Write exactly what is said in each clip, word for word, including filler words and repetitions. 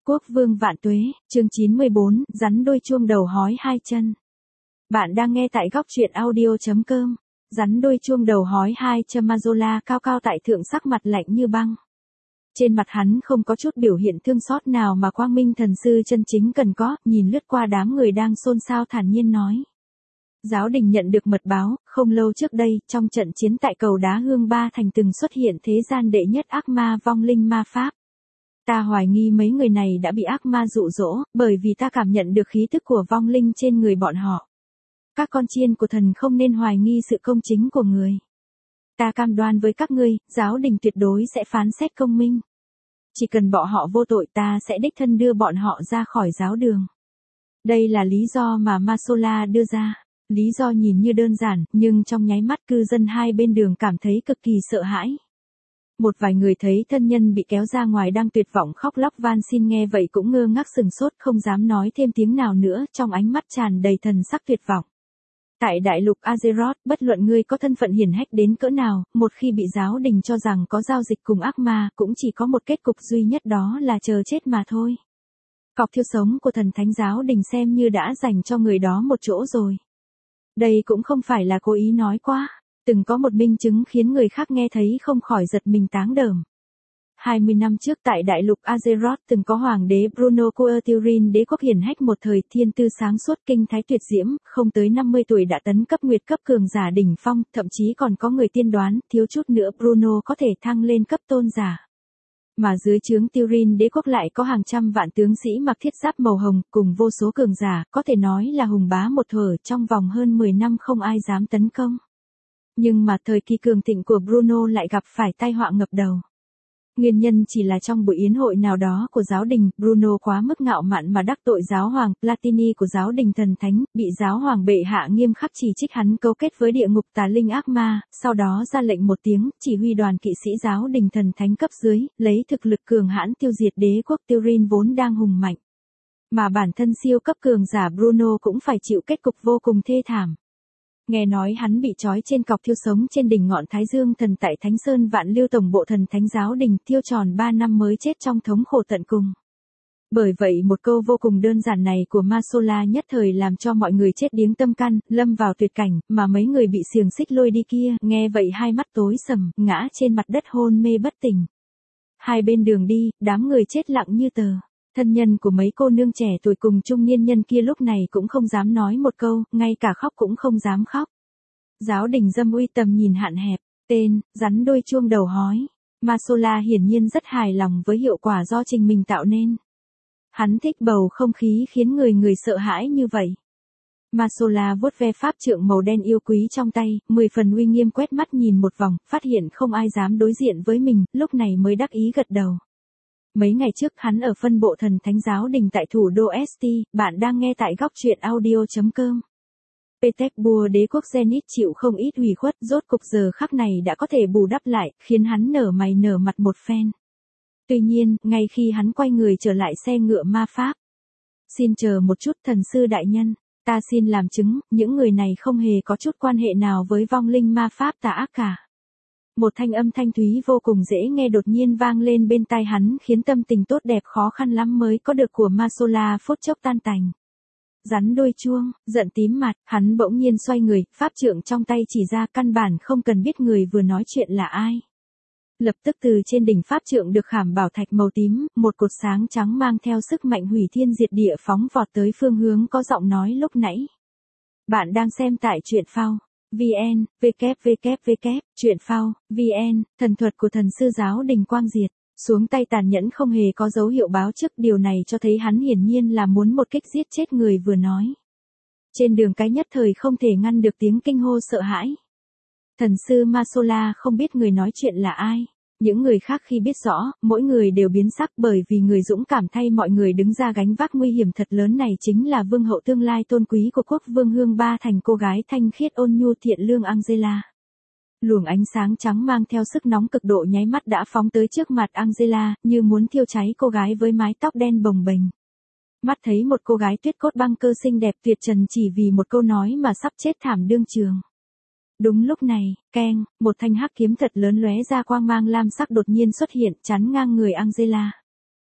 Quốc vương vạn tuế, chương chín mươi bốn, rắn đôi chuông đầu hói hai chân. Bạn đang nghe tại góc truyện audio.com. Rắn đôi chuông đầu hói hai chân. Mazola cao cao tại thượng, sắc mặt lạnh như băng. Trên mặt hắn không có chút biểu hiện thương xót nào mà Quang Minh thần sư chân chính cần có, nhìn lướt qua đám người đang xôn xao thản nhiên nói. Giáo đình nhận được mật báo, không lâu trước đây, trong trận chiến tại cầu đá Hương Ba Thành từng xuất hiện thế gian đệ nhất ác ma vong linh ma pháp. Ta hoài nghi mấy người này đã bị ác ma dụ dỗ, bởi vì ta cảm nhận được khí tức của vong linh trên người bọn họ. Các con chiên của thần không nên hoài nghi sự công chính của người. Ta cam đoan với các ngươi, giáo đình tuyệt đối sẽ phán xét công minh. Chỉ cần bọn họ vô tội, ta sẽ đích thân đưa bọn họ ra khỏi giáo đường. Đây là lý do mà Mazola đưa ra. Lý do nhìn như đơn giản, nhưng trong nháy mắt cư dân hai bên đường cảm thấy cực kỳ sợ hãi. Một vài người thấy thân nhân bị kéo ra ngoài đang tuyệt vọng khóc lóc van xin, nghe vậy cũng ngơ ngác sừng sốt, không dám nói thêm tiếng nào nữa, trong ánh mắt tràn đầy thần sắc tuyệt vọng. Tại đại lục Azeroth, bất luận ngươi có thân phận hiển hách đến cỡ nào, một khi bị giáo đình cho rằng có giao dịch cùng ác ma, cũng chỉ có một kết cục duy nhất, đó là chờ chết mà thôi. Cọc thiêu sống của thần thánh giáo đình xem như đã dành cho người đó một chỗ rồi. Đây cũng không phải là cố ý nói quá. Từng có một minh chứng khiến người khác nghe thấy không khỏi giật mình táng đờm. hai mươi năm trước tại đại lục Azeroth từng có hoàng đế Bruno Coerturin, đế quốc hiển hách một thời, thiên tư sáng suốt, kinh thái tuyệt diễm, không tới năm mươi tuổi đã tấn cấp nguyệt cấp cường giả đỉnh phong, thậm chí còn có người tiên đoán, thiếu chút nữa Bruno có thể thăng lên cấp tôn giả. Mà dưới trướng Turin đế quốc lại có hàng trăm vạn tướng sĩ mặc thiết giáp màu hồng, cùng vô số cường giả, có thể nói là hùng bá một thời, trong vòng hơn mười năm không ai dám tấn công. Nhưng mà thời kỳ cường thịnh của Bruno lại gặp phải tai họa ngập đầu. Nguyên nhân chỉ là trong buổi yến hội nào đó của giáo đình, Bruno quá mức ngạo mạn mà đắc tội giáo hoàng Platini của giáo đình thần thánh, bị giáo hoàng bệ hạ nghiêm khắc chỉ trích hắn cấu kết với địa ngục tà linh ác ma, sau đó ra lệnh một tiếng, chỉ huy đoàn kỵ sĩ giáo đình thần thánh cấp dưới, lấy thực lực cường hãn tiêu diệt đế quốc Turin vốn đang hùng mạnh. Mà bản thân siêu cấp cường giả Bruno cũng phải chịu kết cục vô cùng thê thảm. Nghe nói hắn bị trói trên cọc thiêu sống trên đỉnh ngọn Thái Dương Thần tại Thánh Sơn Vạn Lưu tổng bộ thần thánh giáo đình, thiêu tròn ba năm mới chết trong thống khổ tận cùng. Bởi vậy một câu vô cùng đơn giản này của Mazola nhất thời làm cho mọi người chết điếng tâm can, lâm vào tuyệt cảnh, mà mấy người bị xiềng xích lôi đi kia, nghe vậy hai mắt tối sầm, ngã trên mặt đất hôn mê bất tỉnh. Hai bên đường đi, đám người chết lặng như tờ. Thân nhân của mấy cô nương trẻ tuổi cùng trung niên nhân kia lúc này cũng không dám nói một câu, ngay cả khóc cũng không dám khóc. Giáo đình dâm uy, tầm nhìn hạn hẹp. Tên, rắn đôi chuông đầu hói. Mazola hiển nhiên rất hài lòng với hiệu quả do trình mình tạo nên. Hắn thích bầu không khí khiến người người sợ hãi như vậy. Mazola vuốt ve pháp trượng màu đen yêu quý trong tay, mười phần uy nghiêm, quét mắt nhìn một vòng, phát hiện không ai dám đối diện với mình, lúc này mới đắc ý gật đầu. Mấy ngày trước hắn ở phân bộ thần thánh giáo đình tại thủ đô ét tê, bạn đang nghe tại góc truyện audio.com. Petersburg đế quốc Zenith chịu không ít ủy khuất, rốt cục giờ khắc này đã có thể bù đắp lại, khiến hắn nở mày nở mặt một phen. Tuy nhiên, ngay khi hắn quay người trở lại xe ngựa ma pháp. Xin chờ một chút thần sư đại nhân, ta xin làm chứng, những người này không hề có chút quan hệ nào với vong linh ma pháp tà ác cả. Một thanh âm thanh thúy vô cùng dễ nghe đột nhiên vang lên bên tai hắn, khiến tâm tình tốt đẹp khó khăn lắm mới có được của Mazola phút chốc tan tành. Rắn đôi chuông, giận tím mặt, hắn bỗng nhiên xoay người, pháp trượng trong tay chỉ ra, căn bản không cần biết người vừa nói chuyện là ai. Lập tức từ trên đỉnh pháp trượng được khảm bảo thạch màu tím, một cột sáng trắng mang theo sức mạnh hủy thiên diệt địa phóng vọt tới phương hướng có giọng nói lúc nãy. Bạn đang xem tại truyện phao. vn, www, truyện phao, vn, thần thuật của thần sư giáo đình Quang Diệt, xuống tay tàn nhẫn không hề có dấu hiệu báo trước, điều này cho thấy hắn hiển nhiên là muốn một kích giết chết người vừa nói. Trên đường cái nhất thời không thể ngăn được tiếng kinh hô sợ hãi. Thần sư Mazola không biết người nói chuyện là ai. Những người khác khi biết rõ, mỗi người đều biến sắc, bởi vì người dũng cảm thay mọi người đứng ra gánh vác nguy hiểm thật lớn này chính là vương hậu tương lai tôn quý của quốc vương Hương Ba Thành, cô gái thanh khiết ôn nhu thiện lương Angela. Luồng ánh sáng trắng mang theo sức nóng cực độ nháy mắt đã phóng tới trước mặt Angela, như muốn thiêu cháy cô gái với mái tóc đen bồng bềnh. Mắt thấy một cô gái tuyết cốt băng cơ xinh đẹp tuyệt trần chỉ vì một câu nói mà sắp chết thảm đương trường. Đúng lúc này, keng, một thanh hắc kiếm thật lớn lóe ra quang mang lam sắc đột nhiên xuất hiện, chắn ngang người Angela.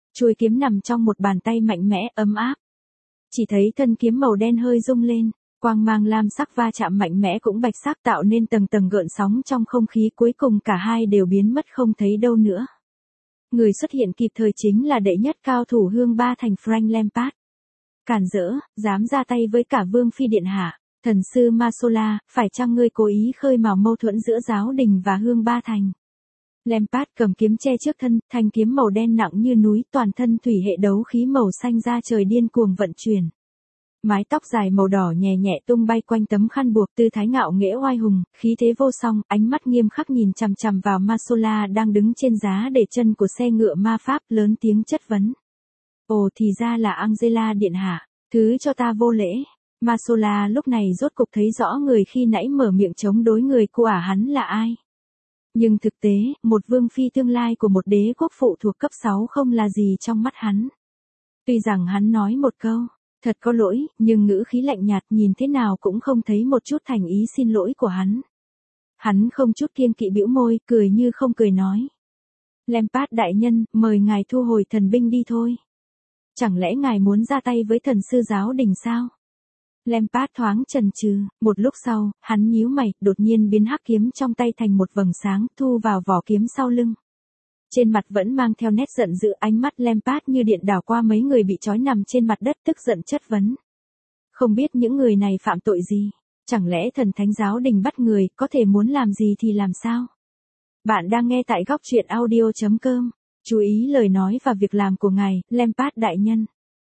Chuôi kiếm nằm trong một bàn tay mạnh mẽ, ấm áp. Chỉ thấy thân kiếm màu đen hơi rung lên, quang mang lam sắc va chạm mạnh mẽ cũng bạch sắc tạo nên tầng tầng gợn sóng trong không khí, cuối cùng cả hai đều biến mất không thấy đâu nữa. Người xuất hiện kịp thời chính là đệ nhất cao thủ Hương Ba Thành Frank Lampard. Cản rỡ, dám ra tay với cả Vương Phi Điện Hạ, thần sư Masola, phải chăng ngươi cố ý khơi mào mâu thuẫn giữa giáo đình và Hương Ba Thành? Lampard cầm kiếm che trước thân, thanh kiếm màu đen nặng như núi, toàn thân thủy hệ đấu khí màu xanh ra trời điên cuồng vận chuyển. Mái tóc dài màu đỏ nhẹ nhẹ tung bay quanh tấm khăn buộc, tư thái ngạo nghễ oai hùng, khí thế vô song, ánh mắt nghiêm khắc nhìn chằm chằm vào Masola đang đứng trên giá để chân của xe ngựa ma pháp, lớn tiếng chất vấn. Ồ, thì ra là Angela Điện Hạ, thứ cho ta vô lễ. Masola lúc này rốt cục thấy rõ người khi nãy mở miệng chống đối người của ả hắn là ai. Nhưng thực tế, một vương phi tương lai của một đế quốc phụ thuộc cấp sáu không là gì trong mắt hắn. Tuy rằng hắn nói một câu, thật có lỗi, nhưng ngữ khí lạnh nhạt nhìn thế nào cũng không thấy một chút thành ý xin lỗi của hắn. Hắn không chút kiêng kỵ bĩu môi, cười như không cười nói. Lampard đại nhân, mời ngài thu hồi thần binh đi thôi. Chẳng lẽ ngài muốn ra tay với thần sư giáo đình sao? Lampard thoáng chần chừ, một lúc sau, hắn nhíu mày, đột nhiên biến hắc kiếm trong tay thành một vầng sáng, thu vào vỏ kiếm sau lưng. Trên mặt vẫn mang theo nét giận dữ, ánh mắt Lampard như điện đảo qua mấy người bị trói nằm trên mặt đất, tức giận chất vấn. Không biết những người này phạm tội gì? Chẳng lẽ thần thánh giáo đình bắt người, có thể muốn làm gì thì làm sao? Bạn đang nghe tại góc truyện audio chấm com. Chú ý lời nói và việc làm của ngài, Lampard đại nhân.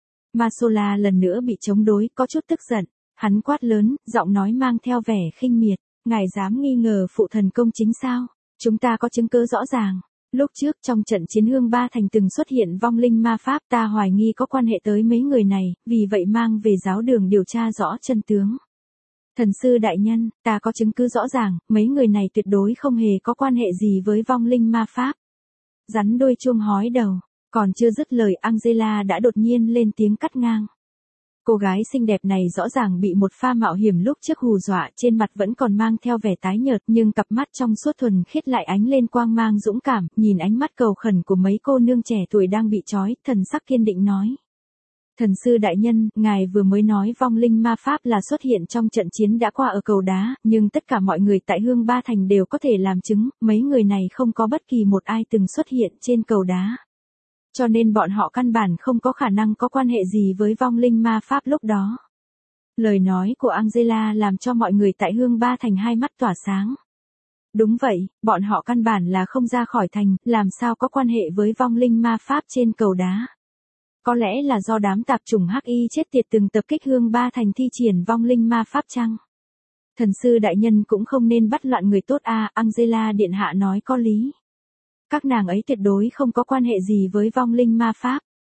Masola lần nữa bị chống đối, có chút tức giận. Hắn quát lớn, giọng nói mang theo vẻ khinh miệt. Ngài dám nghi ngờ phụ thần công chính sao? Chúng ta có chứng cứ rõ ràng. Lúc trước trong trận chiến Hương Ba Thành từng xuất hiện vong linh ma pháp, ta hoài nghi có quan hệ tới mấy người này, vì vậy mang về giáo đường điều tra rõ chân tướng. Thần sư đại nhân, ta có chứng cứ rõ ràng, mấy người này tuyệt đối không hề có quan hệ gì với vong linh ma pháp. Rắn đôi chuông hói đầu, còn chưa dứt lời Angela đã đột nhiên lên tiếng cắt ngang. Cô gái xinh đẹp này rõ ràng bị một pha mạo hiểm lúc trước hù dọa, trên mặt vẫn còn mang theo vẻ tái nhợt, nhưng cặp mắt trong suốt thuần khiết lại ánh lên quang mang dũng cảm, nhìn ánh mắt cầu khẩn của mấy cô nương trẻ tuổi đang bị trói, thần sắc kiên định nói. Thần sư đại nhân, ngài vừa mới nói vong linh ma pháp là xuất hiện trong trận chiến đã qua ở cầu đá, nhưng tất cả mọi người tại Hương Ba Thành đều có thể làm chứng, mấy người này không có bất kỳ một ai từng xuất hiện trên cầu đá. Cho nên bọn họ căn bản không có khả năng có quan hệ gì với vong linh ma pháp lúc đó. Lời nói của Angela làm cho mọi người tại Hương Ba Thành hai mắt tỏa sáng. Đúng vậy, bọn họ căn bản là không ra khỏi thành, làm sao có quan hệ với vong linh ma pháp trên cầu đá. Có lẽ là do đám tạp chủng hắc y chết tiệt từng tập kích Hương Ba Thành thi triển vong linh ma pháp chăng? Thần sư đại nhân cũng không nên bắt loạn người tốt à, Angela điện hạ nói có lý. Các nàng ấy tuyệt đối không có quan hệ gì với vong linh ma pháp.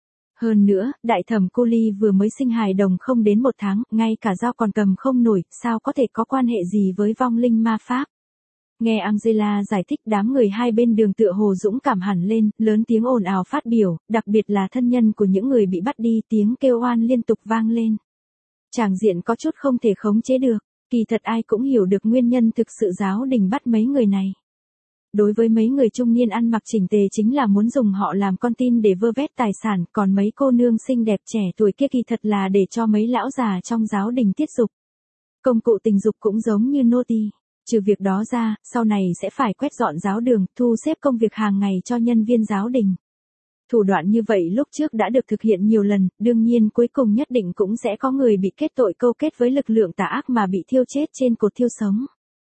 Hơn nữa, đại thẩm cô Ly vừa mới sinh hài đồng không đến một tháng, ngay cả dao còn cầm không nổi, sao có thể có quan hệ gì với vong linh ma pháp. Nghe Angela giải thích, đám người hai bên đường tựa hồ dũng cảm hẳn lên, lớn tiếng ồn ào phát biểu, đặc biệt là thân nhân của những người bị bắt đi, tiếng kêu oan liên tục vang lên. Tràng diện có chút không thể khống chế được, kỳ thật ai cũng hiểu được nguyên nhân thực sự giáo đình bắt mấy người này. Đối với mấy người trung niên ăn mặc chỉnh tề chính là muốn dùng họ làm con tin để vơ vét tài sản, còn mấy cô nương xinh đẹp trẻ tuổi kia kỳ thật là để cho mấy lão già trong giáo đình tiết dục. Công cụ tình dục cũng giống như nô tỳ. Trừ việc đó ra, sau này sẽ phải quét dọn giáo đường, thu xếp công việc hàng ngày cho nhân viên giáo đình. Thủ đoạn như vậy lúc trước đã được thực hiện nhiều lần, đương nhiên cuối cùng nhất định cũng sẽ có người bị kết tội câu kết với lực lượng tà ác mà bị thiêu chết trên cột thiêu sống.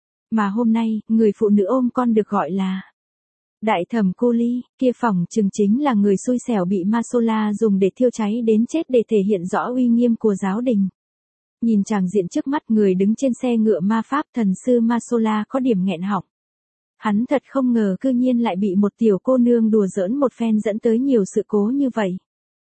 Mà hôm nay, người phụ nữ ôm con được gọi là đại thẩm cô Ly, kia phỏng chừng chính là người xui xẻo bị Masola dùng để thiêu cháy đến chết để thể hiện rõ uy nghiêm của giáo đình. Nhìn tràng diện trước mắt, người đứng trên xe ngựa ma pháp, thần sư Masola có điểm nghẹn họng. Hắn thật không ngờ cư nhiên lại bị một tiểu cô nương đùa giỡn một phen dẫn tới nhiều sự cố như vậy.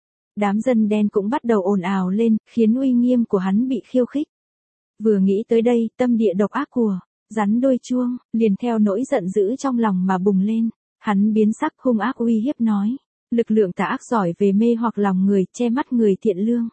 Đám dân đen cũng bắt đầu ồn ào lên, khiến uy nghiêm của hắn bị khiêu khích. Vừa nghĩ tới đây, tâm địa độc ác của rắn đôi chuông, liền theo nỗi giận dữ trong lòng mà bùng lên. Hắn biến sắc hung ác uy hiếp nói. Lực lượng tà ác giỏi về mê hoặc lòng người, che mắt người thiện lương.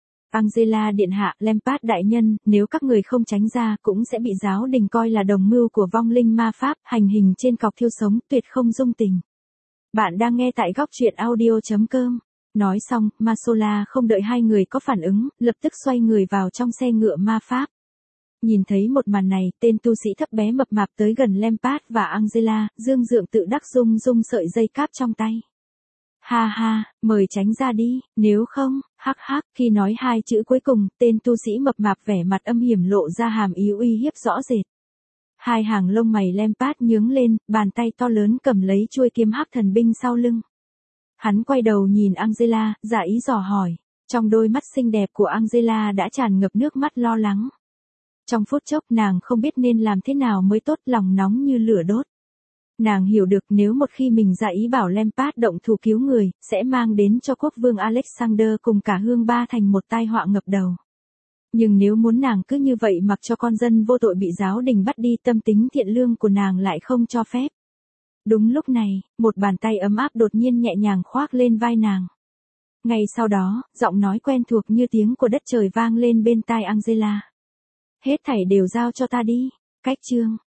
Angela điện hạ, Lampard đại nhân, nếu các người không tránh ra cũng sẽ bị giáo đình coi là đồng mưu của vong linh ma pháp, hành hình trên cọc thiêu sống, tuyệt không dung tình. Bạn đang nghe tại góc truyện audio chấm com. Nói xong, Masola không đợi hai người có phản ứng, lập tức xoay người vào trong xe ngựa ma pháp. Nhìn thấy một màn này, tên tu sĩ thấp bé mập mạp tới gần Lampard và Angela, dương dượng tự đắc rung rung sợi dây cáp trong tay. Ha ha, mời tránh ra đi, nếu không, hắc hắc, khi nói hai chữ cuối cùng, tên tu sĩ mập mạp vẻ mặt âm hiểm lộ ra hàm ý uy hiếp rõ rệt. Hai hàng lông mày Lampard nhướng lên, bàn tay to lớn cầm lấy chuôi kiếm hắc thần binh sau lưng. Hắn quay đầu nhìn Angela, giả ý dò hỏi. Trong đôi mắt xinh đẹp của Angela đã tràn ngập nước mắt lo lắng. Trong phút chốc nàng không biết nên làm thế nào mới tốt, lòng nóng như lửa đốt. Nàng hiểu được nếu một khi mình giả ý bảo Lampard động thủ cứu người, sẽ mang đến cho quốc vương Alexander cùng cả Hương Ba thành một tai họa ngập đầu. Nhưng nếu muốn nàng cứ như vậy mặc cho con dân vô tội bị giáo đình bắt đi, tâm tính thiện lương của nàng lại không cho phép. Đúng lúc này, một bàn tay ấm áp đột nhiên nhẹ nhàng khoác lên vai nàng. Ngay sau đó, giọng nói quen thuộc như tiếng của đất trời vang lên bên tai Angela. Hết thảy đều giao cho ta đi. Cách chương